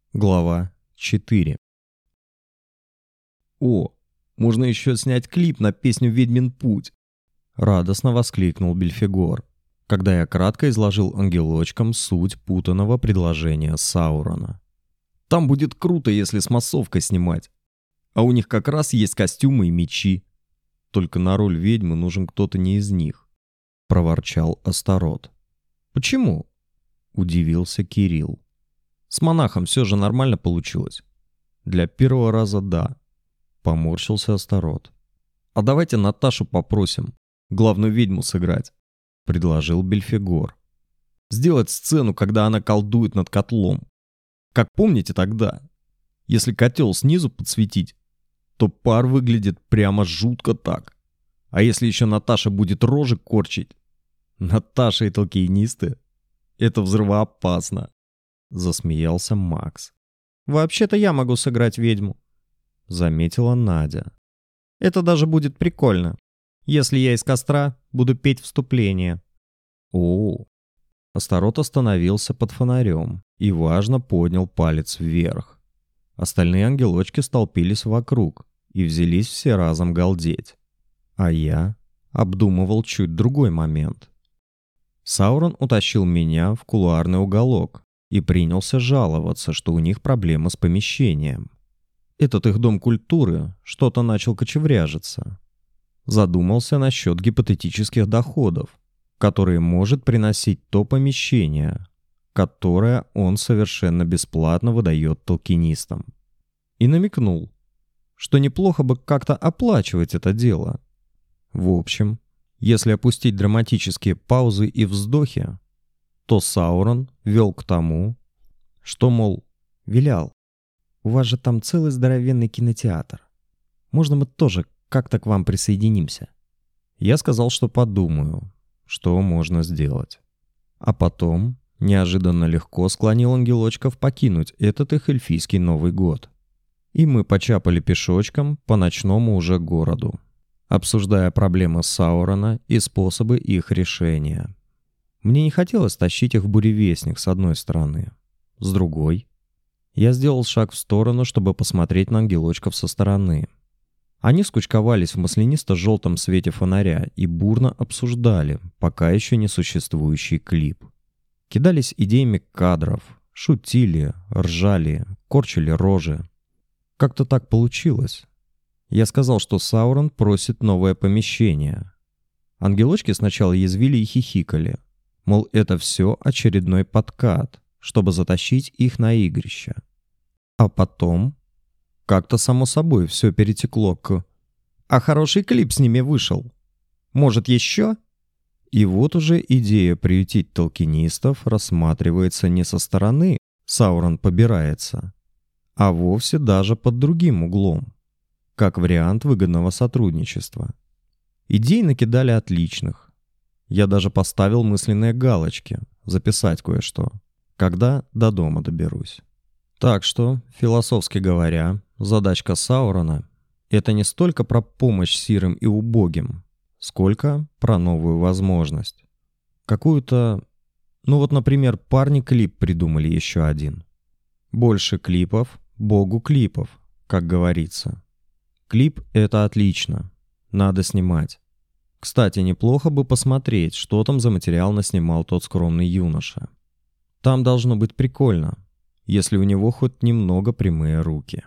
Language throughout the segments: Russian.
Глава 4. «О, можно еще снять клип на песню «Ведьмин путь», — радостно воскликнул Бельфегор, когда я кратко изложил ангелочкам суть путанного предложения Саурона. «Там будет круто, если с массовкой снимать. А у них как раз есть костюмы и мечи. Только на роль ведьмы нужен кто-то не из них», — проворчал Астарот. «Почему?» — удивился Кирилл. «С монахом все же нормально получилось». «Для первого раза да», — поморщился Астарот. «А давайте Наташу попросим главную ведьму сыграть», — предложил Бельфегор. «Сделать сцену, когда она колдует над котлом. Как помните тогда? Если котел снизу подсветить, то пар выглядит прямо жутко так. А если еще Наташа будет рожи корчить? Наташа и толкинисты? Это взрывоопасно», — засмеялся Макс. «Вообще-то я могу сыграть ведьму», — заметила Надя. «Это даже будет прикольно, если я из костра буду петь вступление». «О!» Астарот остановился под фонарем и важно поднял палец вверх. Остальные ангелочки столпились вокруг и взялись все разом галдеть. А я обдумывал чуть другой момент. Саурон утащил меня в кулуарный уголок и принялся жаловаться, что у них проблемы с помещением. Этот их дом культуры что-то начал кочевряжиться. Задумался насчет гипотетических доходов, которые может приносить то помещение, которое он совершенно бесплатно выдает толкинистам. И намекнул, что неплохо бы как-то оплачивать это дело. В общем, если опустить драматические паузы и вздохи, то Саурон вел к тому, что, мол, «Вилял, у вас же там целый здоровенный кинотеатр. Можно мы тоже как-то к вам присоединимся?» Я сказал, что подумаю, что можно сделать. А потом неожиданно легко склонил ангелочков покинуть этот их эльфийский Новый год. И мы почапали пешочком по ночному уже городу, обсуждая проблемы Саурона и способы их решения. Мне не хотелось тащить их в буревестник с одной стороны. С другой, я сделал шаг в сторону, чтобы посмотреть на ангелочков со стороны. Они скучковались в маслянисто-желтом свете фонаря и бурно обсуждали пока еще не существующий клип. Кидались идеями кадров, шутили, ржали, корчили рожи. Как-то так получилось. Я сказал, что Саурон просит новое помещение. Ангелочки сначала язвили и хихикали. Мол, это все очередной подкат, чтобы затащить их на игрище. А потом как-то само собой все перетекло к «А хороший клип с ними вышел. Может, еще?» И вот уже идея приютить толкинистов рассматривается не со стороны «Саурон побирается», а вовсе даже под другим углом, как вариант выгодного сотрудничества. Идей накидали отличных. Я даже поставил мысленные галочки, записать кое-что, когда до дома доберусь. Так что, философски говоря, задачка Саурона — это не столько про помощь сирым и убогим, сколько про новую возможность. Какую-то... Ну вот, например, парни клип придумали еще один. Больше клипов, богу клипов, как говорится. Клип — это отлично. Надо снимать. Кстати, неплохо бы посмотреть, что там за материал наснимал тот скромный юноша. Там должно быть прикольно, если у него хоть немного прямые руки.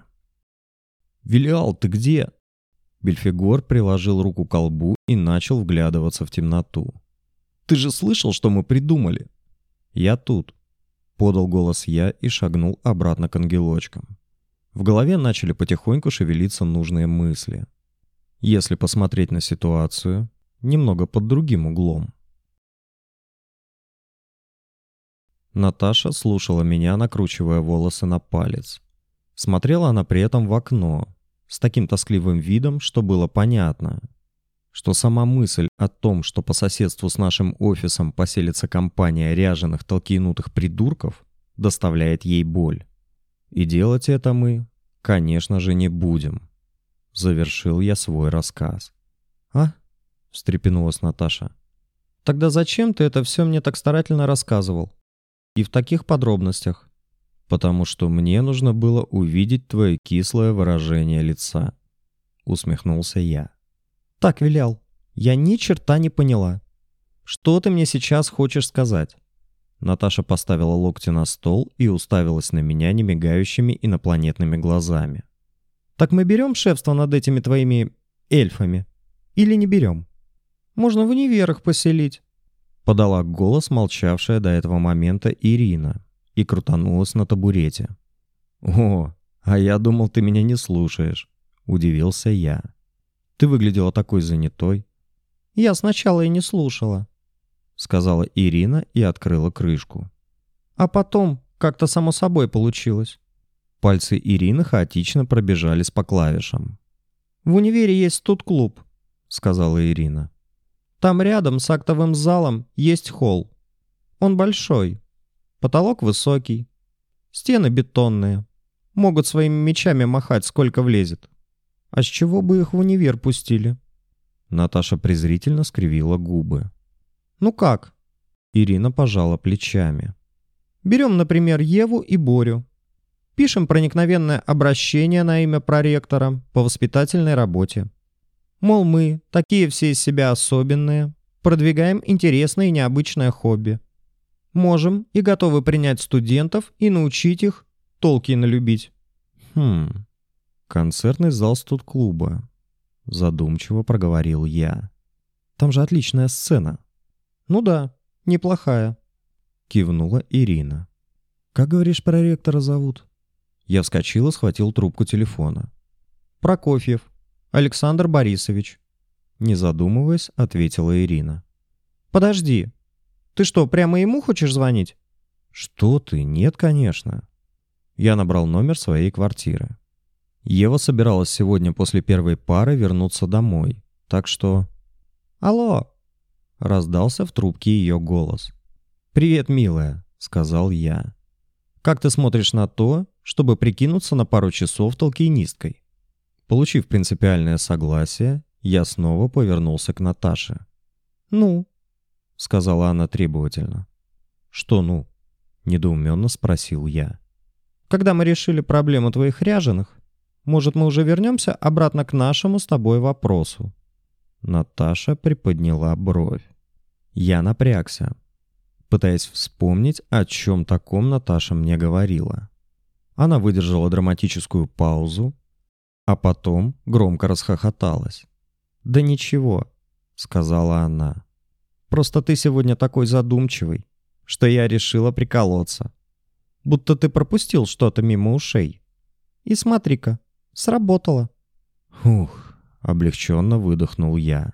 «Вилиал, ты где?» Бельфегор приложил руку к колбу и начал вглядываться в темноту. «Ты же слышал, что мы придумали?» «Я тут», — подал голос я и шагнул обратно к ангелочкам. В голове начали потихоньку шевелиться нужные мысли. Если посмотреть на ситуацию немного под другим углом. Наташа слушала меня, накручивая волосы на палец. Смотрела она при этом в окно, с таким тоскливым видом, что было понятно, что сама мысль о том, что по соседству с нашим офисом поселится компания ряженых толкинутых придурков, доставляет ей боль. И делать это мы, конечно же, не будем. Завершил я свой рассказ. «А?» — встрепенулась Наташа. «Тогда зачем ты это все мне так старательно рассказывал? И в таких подробностях?» «Потому что мне нужно было увидеть твое кислое выражение лица», — усмехнулся я. «Так велел. Я ни черта не поняла. Что ты мне сейчас хочешь сказать?» Наташа поставила локти на стол и уставилась на меня немигающими инопланетными глазами. «Так мы берем шефство над этими твоими эльфами? Или не берем? Можно в универ их поселить», — подала голос молчавшая до этого момента Ирина и крутанулась на табурете. «О, а я думал, ты меня не слушаешь», — удивился я. «Ты выглядела такой занятой». «Я сначала и не слушала», — сказала Ирина и открыла крышку. «А потом как-то само собой получилось». Пальцы Ирины хаотично пробежались по клавишам. «В универе есть студ-клуб», — сказала Ирина. «Там рядом с актовым залом есть холл. Он большой. Потолок высокий. Стены бетонные. Могут своими мечами махать, сколько влезет. А с чего бы их в универ пустили?» Наташа презрительно скривила губы. «Ну как?» Ирина пожала плечами. «Берем, например, Еву и Борю. Пишем проникновенное обращение на имя проректора по воспитательной работе. Мол, мы, такие все из себя особенные, продвигаем интересное и необычное хобби. Можем и готовы принять студентов и научить их Толкиена любить». Концертный зал студ-клуба. Задумчиво проговорил я. Там же отличная сцена. «Ну да, неплохая», — кивнула Ирина. «Как, говоришь, проректора зовут?» Я вскочил и схватил трубку телефона. «Прокофьев Александр Борисович», — не задумываясь, ответила Ирина. «Подожди, ты что, прямо ему хочешь звонить?» «Что ты? Нет, конечно». Я набрал номер своей квартиры. Ева собиралась сегодня после первой пары вернуться домой, так что... «Алло!» — раздался в трубке ее голос. «Привет, милая», — сказал я. «Как ты смотришь на то, чтобы прикинуться на пару часов толкиенисткой?» Получив принципиальное согласие, я снова повернулся к Наташе. «Ну?» — сказала она требовательно. «Что «ну»?» — недоуменно спросил я. «Когда мы решили проблему твоих ряженых, может, мы уже вернемся обратно к нашему с тобой вопросу?» Наташа приподняла бровь. Я напрягся, пытаясь вспомнить, о чем таком Наташа мне говорила. Она выдержала драматическую паузу, а потом громко расхохоталась. «Да ничего», — сказала она. «Просто ты сегодня такой задумчивый, что я решила приколоться. Будто ты пропустил что-то мимо ушей. И смотри-ка, сработало». «Ух», — облегченно выдохнул я.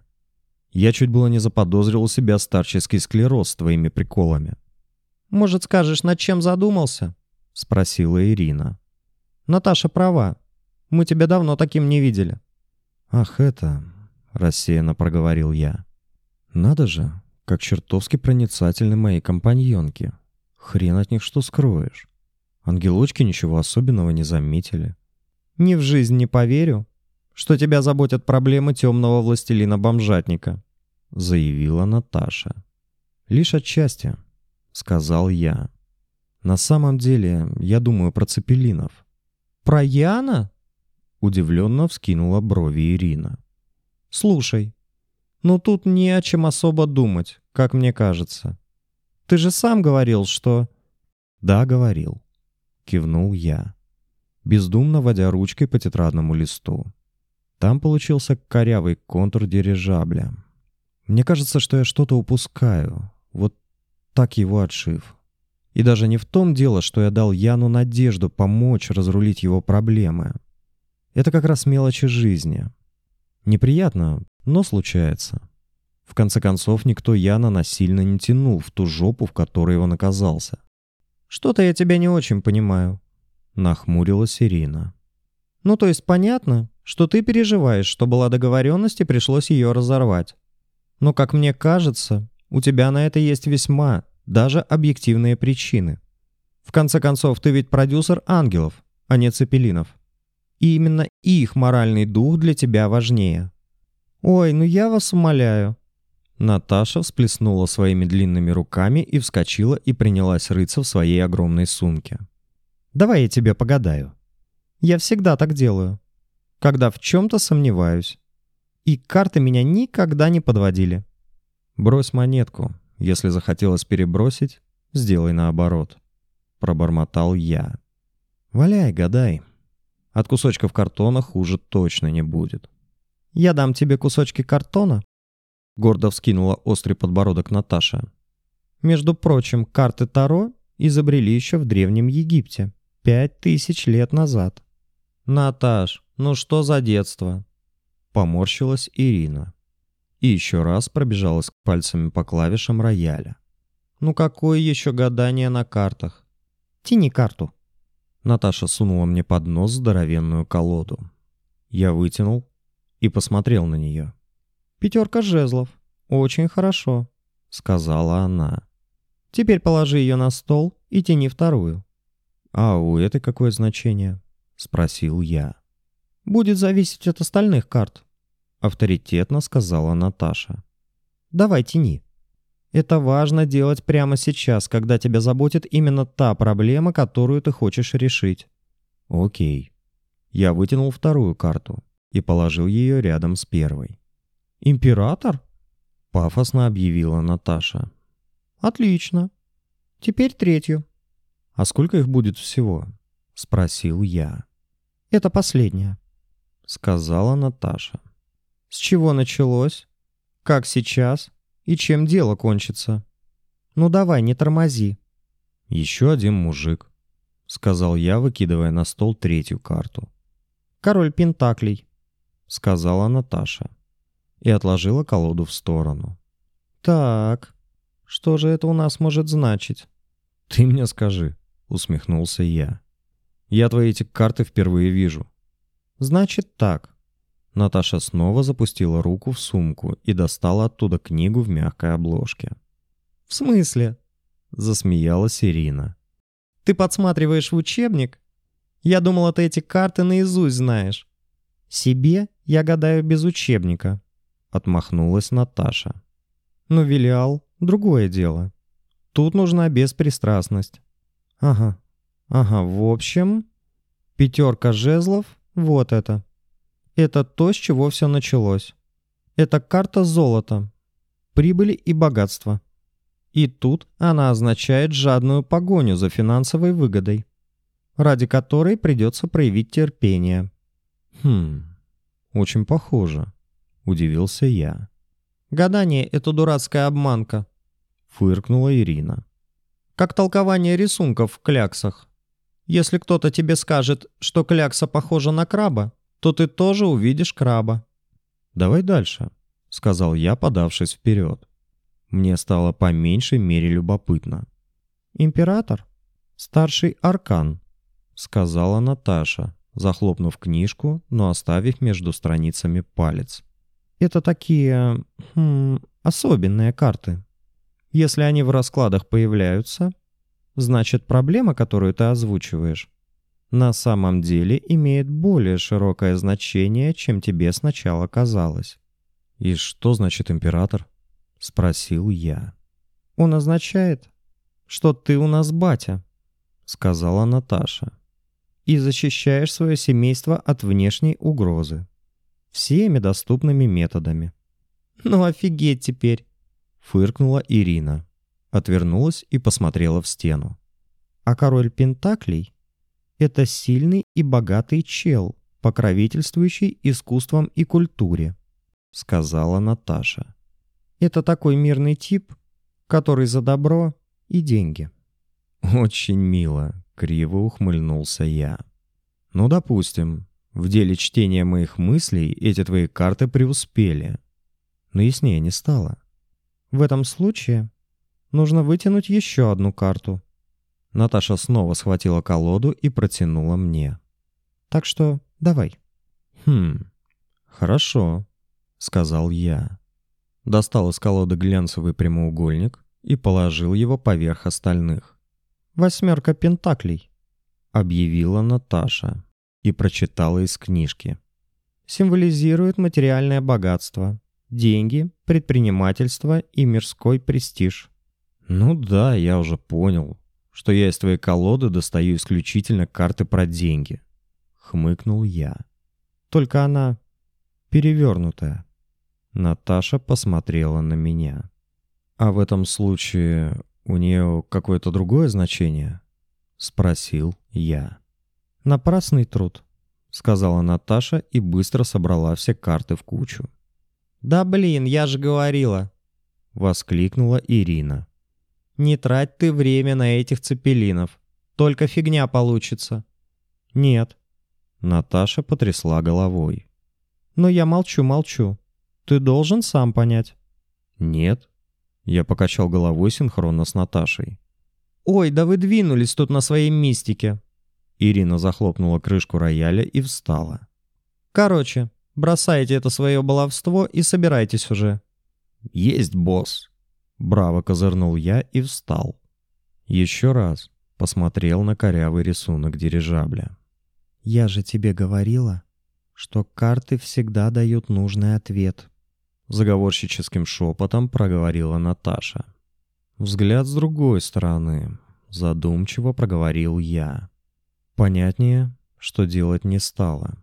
Я чуть было не заподозрил у себя старческий склероз с твоими приколами. «Может, скажешь, над чем задумался?» — спросила Ирина. «Наташа права. Мы тебя давно таким не видели». «Ах, это...» — рассеянно проговорил я. «Надо же, как чертовски проницательны мои компаньонки. Хрен от них что скроешь. Ангелочки ничего особенного не заметили». «Ни в жизнь не поверю, что тебя заботят проблемы темного властелина-бомжатника», — заявила Наташа. «Лишь отчасти», — сказал я. «На самом деле, я думаю про цепелинов». «Про Яна?» — удивленно вскинула брови Ирина. «Слушай, ну тут не о чем особо думать, как мне кажется. Ты же сам говорил, что...» «Да, говорил», — кивнул я, бездумно водя ручкой по тетрадному листу. Там получился корявый контур дирижабля. Мне кажется, что я что-то упускаю, вот так его отшив. И даже не в том дело, что я дал Яну надежду помочь разрулить его проблемы. Это как раз мелочи жизни. Неприятно, но случается. В конце концов, никто Яна насильно не тянул в ту жопу, в которой он оказался. «Что-то я тебя не очень понимаю», — нахмурилась Ирина. «Ну, то есть понятно, что ты переживаешь, что была договоренность и пришлось ее разорвать. Но, как мне кажется, у тебя на это есть весьма, даже объективные причины. В конце концов, ты ведь продюсер ангелов, а не цепелинов. И именно их моральный дух для тебя важнее». «Ой, ну я вас умоляю». Наташа всплеснула своими длинными руками и вскочила и принялась рыться в своей огромной сумке. Давай я тебе погадаю. Я всегда так делаю, когда в чем-то сомневаюсь. И карты меня никогда не подводили. Брось монетку. Если захотелось перебросить, сделай наоборот. Пробормотал я. Валяй, гадай. От кусочков картона хуже точно не будет. Я дам тебе кусочки картона. Гордо вскинула острый подбородок Наташа. Между прочим, карты Таро изобрели еще в Древнем Египте, 5000 лет назад. Наташ, ну что за детство? Поморщилась Ирина. И еще раз пробежалась пальцами по клавишам рояля. Ну какое еще гадание на картах? Тяни карту. Наташа сунула мне под нос здоровенную колоду. Я вытянул и посмотрел на нее. 5 жезлов. Очень хорошо, сказала она. Теперь положи ее на стол и тяни вторую. А у этой какое значение? Спросил я. Будет зависеть от остальных карт, авторитетно сказала Наташа. Давай тяни. Это важно делать прямо сейчас, когда тебя заботит именно та проблема, которую ты хочешь решить. Окей. Я вытянул вторую карту и положил ее рядом с первой. «Император?» — пафосно объявила Наташа. «Отлично. Теперь третью». «А сколько их будет всего?» — спросил я. «Это последняя», — сказала Наташа. «С чего началось? Как сейчас? И чем дело кончится? Ну давай, не тормози». «Еще один мужик», — сказал я, выкидывая на стол третью карту. «Король Пентаклей», — сказала Наташа. И отложила колоду в сторону. «Так, что же это у нас может значить?» «Ты мне скажи», — усмехнулся я. «Я твои эти карты впервые вижу». «Значит так». Наташа снова запустила руку в сумку и достала оттуда книгу в мягкой обложке. «В смысле?» — засмеялась Ирина. «Ты подсматриваешь в учебник? Я думала, ты эти карты наизусть знаешь. Себе я гадаю без учебника», — отмахнулась Наташа. «Но Велиал — другое дело. Тут нужна беспристрастность». «Ага, в общем, 5 жезлов — вот это. Это то, с чего все началось. Это карта золота, прибыли и богатства. И тут она означает жадную погоню за финансовой выгодой, ради которой придется проявить терпение». Очень похоже», — удивился я. «Гадание — это дурацкая обманка», — фыркнула Ирина. «Как толкование рисунков в кляксах. Если кто-то тебе скажет, что клякса похожа на краба, то ты тоже увидишь краба». «Давай дальше», — сказал я, подавшись вперед. Мне стало по меньшей мере любопытно. «Император? Старший аркан», — сказала Наташа, захлопнув книжку, но оставив между страницами палец. «Это такие... особенные карты. Если они в раскладах появляются, значит, проблема, которую ты озвучиваешь, на самом деле имеет более широкое значение, чем тебе сначала казалось». «И что значит император?» — спросил я. «Он означает, что ты у нас батя», — сказала Наташа, «и защищаешь свое семейство от внешней угрозы. Всеми доступными методами». «Ну офигеть теперь!» — фыркнула Ирина, отвернулась и посмотрела в стену. «А король Пентаклей — это сильный и богатый чел, покровительствующий искусствам и культуре», — сказала Наташа. «Это такой мирный тип, который за добро и деньги». «Очень мило», — криво ухмыльнулся я. «Ну, допустим, в деле чтения моих мыслей эти твои карты преуспели. Но яснее не стало». «В этом случае нужно вытянуть еще одну карту». Наташа снова схватила колоду и протянула мне. «Так что давай». Хорошо», — сказал я. Достал из колоды глянцевый прямоугольник и положил его поверх остальных. 8 пентаклей», — объявила Наташа и прочитала из книжки. «Символизирует материальное богатство, деньги, предпринимательство и мирской престиж». «Ну да, я уже понял, что я из твоей колоды достаю исключительно карты про деньги. Хмыкнул я. Только она перевернутая. Наташа посмотрела на меня. А в этом случае у нее какое-то другое значение? Спросил я. Напрасный труд, сказала Наташа и быстро собрала все карты в кучу. Да блин, я же говорила, воскликнула Ирина. Не трать ты время на этих цепелинов. Только фигня получится. Нет. Наташа потрясла головой. Но я молчу. Ты должен сам понять. Нет. Я покачал головой синхронно с Наташей. Ой, да вы двинулись тут на своей мистике. Ирина захлопнула крышку рояля и встала. Короче, бросайте это свое баловство и собирайтесь уже. Есть, босс. Браво козырнул я и встал. Еще раз посмотрел на корявый рисунок дирижабля. Я же тебе говорила, что карты всегда дают нужный ответ. Заговорщическим шепотом проговорила Наташа. Взгляд с другой стороны. Задумчиво проговорил я. Понятнее, что делать не стало.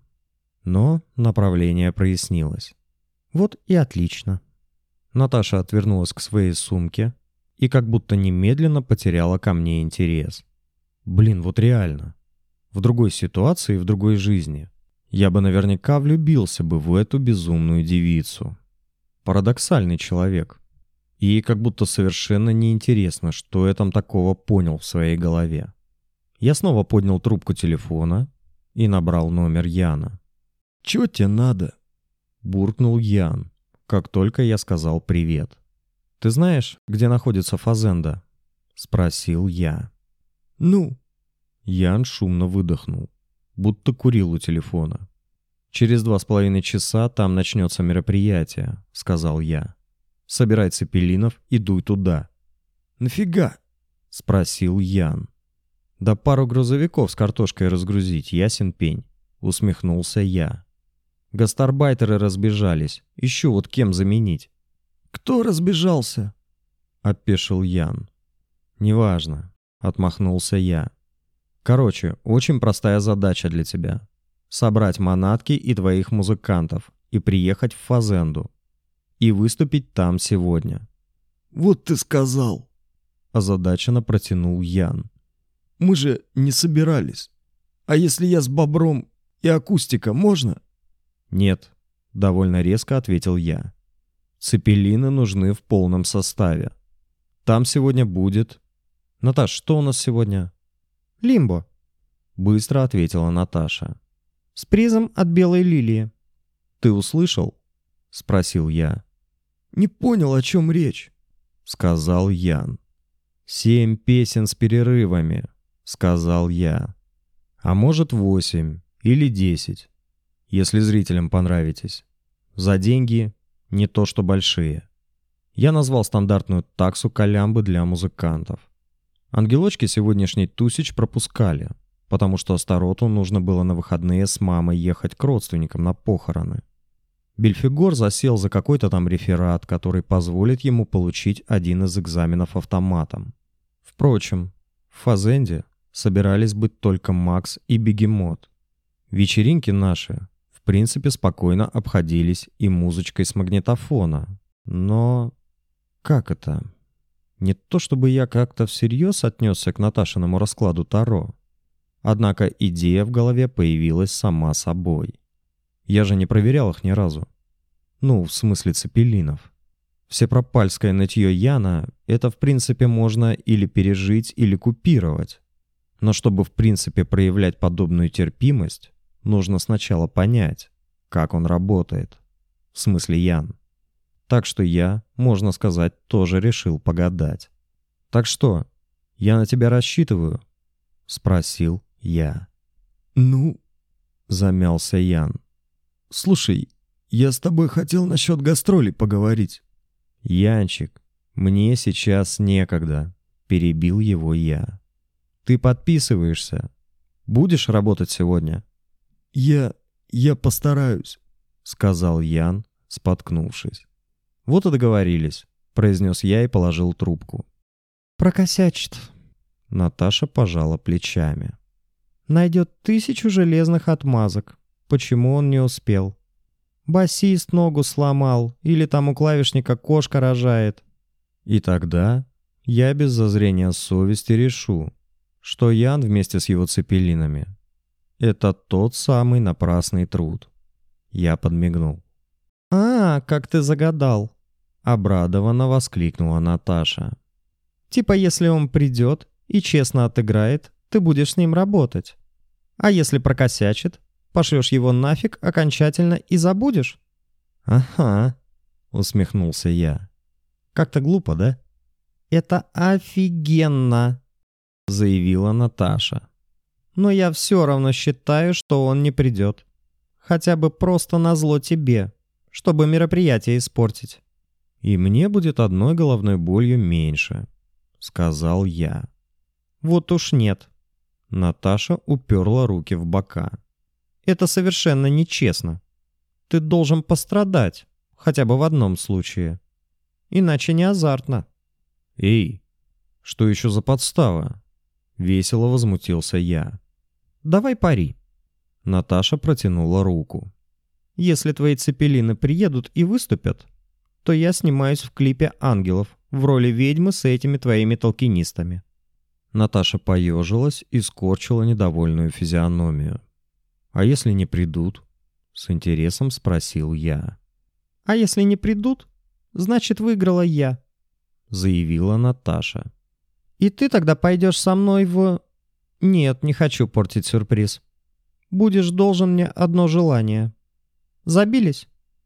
Но направление прояснилось. Вот и отлично. Наташа отвернулась к своей сумке и как будто немедленно потеряла ко мне интерес. Блин, вот реально. В другой ситуации, в другой жизни я бы наверняка влюбился бы в эту безумную девицу. Парадоксальный человек. И ей как будто совершенно неинтересно, что я там такого понял в своей голове. Я снова поднял трубку телефона и набрал номер Яна. «Чё тебе надо?» — буркнул Ян, как только я сказал привет. «Ты знаешь, где находится фазенда?» — спросил я. «Ну?» Ян шумно выдохнул, будто курил у телефона. «Через 2,5 часа там начнется мероприятие», — сказал я. «Собирай цепелинов и дуй туда». «Нафига?» — спросил Ян. «Да пару грузовиков с картошкой разгрузить, ясен пень», — усмехнулся я. «Гастарбайтеры разбежались, ищу вот кем заменить». «Кто разбежался?» — опешил Ян. «Неважно», — отмахнулся я. «Короче, очень простая задача для тебя. Собрать манатки и твоих музыкантов и приехать в фазенду. И выступить там сегодня». «Вот ты сказал!» — озадаченно протянул Ян. «Мы же не собирались. А если я с бобром и акустика, можно?» «Нет», — довольно резко ответил я. «Цепелины нужны в полном составе. Там сегодня будет...» «Наташ, что у нас сегодня?» «Лимбо», — быстро ответила Наташа. «С призом от белой лилии». «Ты услышал?» — спросил я. «Не понял, о чем речь», — сказал Ян. 7 песен с перерывами», — сказал я. «А может 8 или 10, если зрителям понравитесь. За деньги не то что большие». Я назвал стандартную таксу калямбы для музыкантов. Ангелочки сегодняшний тусич пропускали, потому что Астароту нужно было на выходные с мамой ехать к родственникам на похороны. Бельфигор засел за какой-то там реферат, который позволит ему получить один из экзаменов автоматом. Впрочем, в фазенде собирались быть только Макс и Бегемот. Вечеринки наши, в принципе, спокойно обходились и музычкой с магнитофона. Но... как это? Не то чтобы я как-то всерьез отнесся к Наташиному раскладу Таро. Однако идея в голове появилась сама собой. Я же не проверял их ни разу. Ну, в смысле цепелинов. Всепропальское нытье Яна — это в принципе можно или пережить, или купировать. Но чтобы в принципе проявлять подобную терпимость, нужно сначала понять, как он работает. В смысле Ян. Так что я, можно сказать, тоже решил погадать. «Так что, я на тебя рассчитываю?» — спросил я. «Ну?» — замялся Ян. «Слушай, я с тобой хотел насчет гастролей поговорить». «Янчик, мне сейчас некогда», — перебил его я. «Ты подписываешься? Будешь работать сегодня?» Я постараюсь», — сказал Ян, споткнувшись. «Вот и договорились», — произнес я и положил трубку. «Прокосячит», — Наташа пожала плечами. Найдет 1000 железных отмазок. Почему он не успел? Басист ногу сломал, или там у клавишника кошка рожает. И тогда я без зазрения совести решу, что Ян вместе с его цепелинами — это тот самый напрасный труд. Я подмигнул. Как ты загадал!» — Обрадованно воскликнула Наташа. «Типа, если он придет и честно отыграет, ты будешь с ним работать. А если прокосячит, пошлешь его нафиг окончательно и забудешь?» «Ага», — усмехнулся я. «Как-то глупо, да?» «Это офигенно!» — заявила Наташа. «Но я все равно считаю, что он не придет. Хотя бы просто назло тебе, чтобы мероприятие испортить». «И мне будет одной головной болью меньше», — сказал я. «Вот уж нет». Наташа уперла руки в бока. «Это совершенно нечестно. Ты должен пострадать, хотя бы в одном случае. Иначе не азартно». «Эй, что еще за подстава?» — весело возмутился я. «Давай пари». Наташа протянула руку. «Если твои цепелины приедут и выступят, то я снимаюсь в клипе «Ангелов» в роли ведьмы с этими твоими толкинистами». Наташа поежилась и скорчила недовольную физиономию. «А если не придут?» — с интересом спросил я. «А если не придут, значит, выиграла я», — заявила Наташа. «И ты тогда пойдешь со мной в...» «Нет, не хочу портить сюрприз. Будешь должен мне одно желание. Забились?»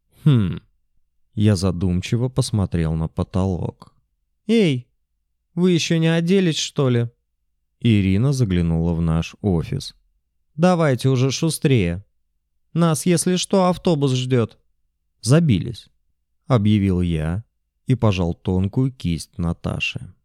Я задумчиво посмотрел на потолок. «Эй, вы еще не оделись, что ли?» Ирина заглянула в наш офис. «Давайте уже шустрее. Нас, если что, автобус ждет». «Забились», — объявил я и пожал тонкую кисть Наташи.